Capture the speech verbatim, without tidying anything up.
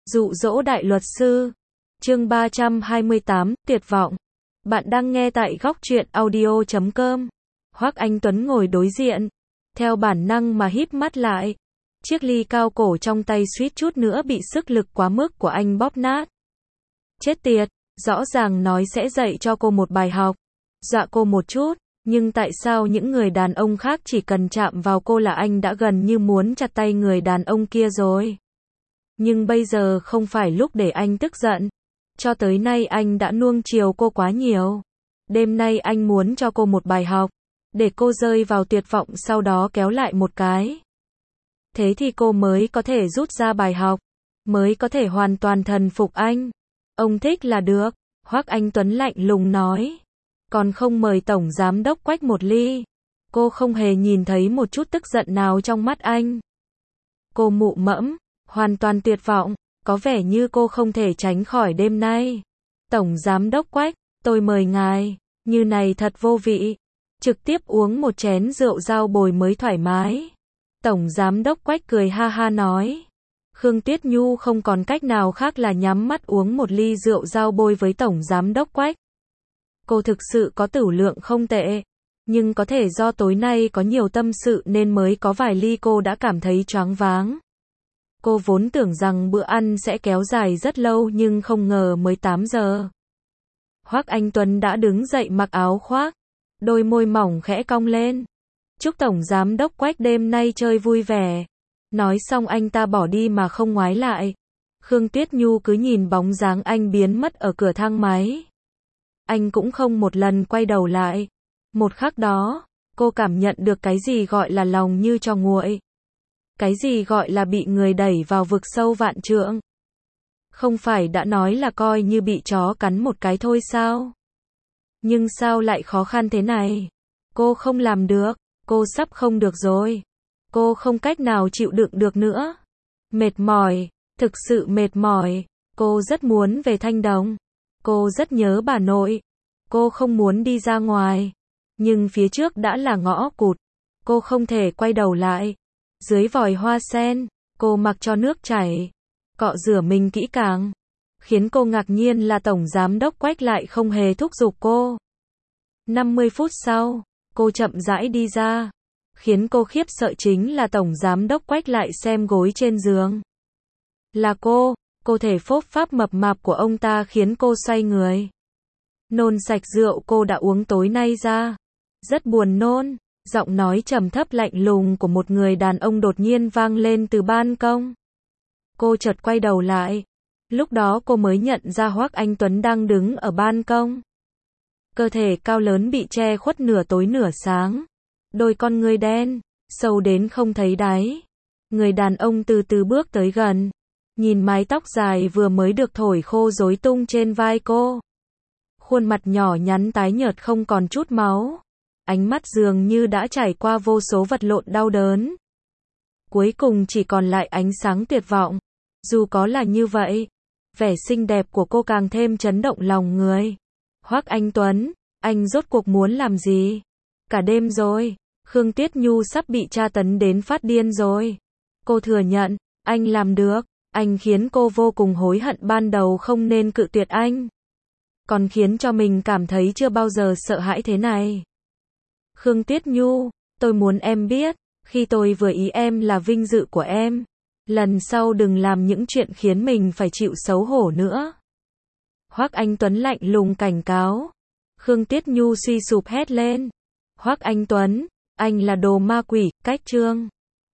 Dụ dỗ đại luật sư. Chương ba trăm hai mươi tám, tuyệt vọng. Bạn đang nghe tại góc truyện audio chấm com. Hoắc Anh Tuấn ngồi đối diện, theo bản năng mà híp mắt lại. Chiếc ly cao cổ trong tay suýt chút nữa bị sức lực quá mức của anh bóp nát. Chết tiệt, rõ ràng nói sẽ dạy cho cô một bài học, dọa cô một chút, nhưng tại sao những người đàn ông khác chỉ cần chạm vào cô là anh đã gần như muốn chặt tay người đàn ông kia rồi. Nhưng bây giờ không phải lúc để anh tức giận. Cho tới nay anh đã nuông chiều cô quá nhiều. Đêm nay anh muốn cho cô một bài học, để cô rơi vào tuyệt vọng sau đó kéo lại một cái. Thế thì cô mới có thể rút ra bài học, mới có thể hoàn toàn thần phục anh. Ông thích là được, Hoắc Anh Tuấn lạnh lùng nói. Còn không mời Tổng Giám Đốc Quách một ly. Cô không hề nhìn thấy một chút tức giận nào trong mắt anh. Cô mụ mẫm, hoàn toàn tuyệt vọng, có vẻ như cô không thể tránh khỏi đêm nay. Tổng Giám Đốc Quách, tôi mời ngài, như này thật vô vị. Trực tiếp uống một chén rượu dao bồi mới thoải mái. Tổng Giám Đốc Quách cười ha ha nói. Khương Tuyết Nhu không còn cách nào khác là nhắm mắt uống một ly rượu dao bôi với Tổng Giám Đốc Quách. Cô thực sự có tửu lượng không tệ, nhưng có thể do tối nay có nhiều tâm sự nên mới có vài ly cô đã cảm thấy choáng váng. Cô vốn tưởng rằng bữa ăn sẽ kéo dài rất lâu nhưng không ngờ mới tám giờ. Hoắc Anh Tuấn đã đứng dậy mặc áo khoác, đôi môi mỏng khẽ cong lên. Chúc Tổng Giám Đốc Quách đêm nay chơi vui vẻ. Nói xong anh ta bỏ đi mà không ngoái lại. Khương Tuyết Nhu cứ nhìn bóng dáng anh biến mất ở cửa thang máy. Anh cũng không một lần quay đầu lại. Một khắc đó, cô cảm nhận được cái gì gọi là lòng như cho nguội. Cái gì gọi là bị người đẩy vào vực sâu vạn trượng. Không phải đã nói là coi như bị chó cắn một cái thôi sao? Nhưng sao lại khó khăn thế này? Cô không làm được, cô sắp không được rồi. Cô không cách nào chịu đựng được nữa. Mệt mỏi, thực sự mệt mỏi. Cô rất muốn về Thanh Đồng. Cô rất nhớ bà nội. Cô không muốn đi ra ngoài. Nhưng phía trước đã là ngõ cụt. Cô không thể quay đầu lại. Dưới vòi hoa sen, cô mặc cho nước chảy. Cọ rửa mình kỹ càng. Khiến cô ngạc nhiên là Tổng Giám Đốc Quách lại không hề thúc giục cô. năm mươi phút sau, cô chậm rãi đi ra. Khiến cô khiếp sợ chính là Tổng Giám Đốc Quách lại xem gối trên giường. Là cô, cô thể phốp pháp mập mạp của ông ta khiến cô xoay người. Nôn sạch rượu cô đã uống tối nay ra. Rất buồn nôn, giọng nói trầm thấp lạnh lùng của một người đàn ông đột nhiên vang lên từ ban công. Cô chợt quay đầu lại. Lúc đó cô mới nhận ra Hoắc Anh Tuấn đang đứng ở ban công. Cơ thể cao lớn bị che khuất nửa tối nửa sáng. Đôi con ngươi đen, sâu đến không thấy đáy. Người đàn ông từ từ bước tới gần. Nhìn mái tóc dài vừa mới được thổi khô rối tung trên vai cô. Khuôn mặt nhỏ nhắn tái nhợt không còn chút máu. Ánh mắt dường như đã trải qua vô số vật lộn đau đớn. Cuối cùng chỉ còn lại ánh sáng tuyệt vọng. Dù có là như vậy, vẻ xinh đẹp của cô càng thêm chấn động lòng người. Hoắc Anh Tuấn, anh rốt cuộc muốn làm gì? Cả đêm rồi, Khương Tuyết Nhu sắp bị tra tấn đến phát điên rồi. Cô thừa nhận, anh làm được, anh khiến cô vô cùng hối hận ban đầu không nên cự tuyệt anh. Còn khiến cho mình cảm thấy chưa bao giờ sợ hãi thế này. Khương Tuyết Nhu, tôi muốn em biết, khi tôi vừa ý em là vinh dự của em. Lần sau đừng làm những chuyện khiến mình phải chịu xấu hổ nữa. Hoắc Anh Tuấn lạnh lùng cảnh cáo. Khương Tuyết Nhu suy sụp hét lên. Hoắc Anh Tuấn, anh là đồ ma quỷ, cách chương.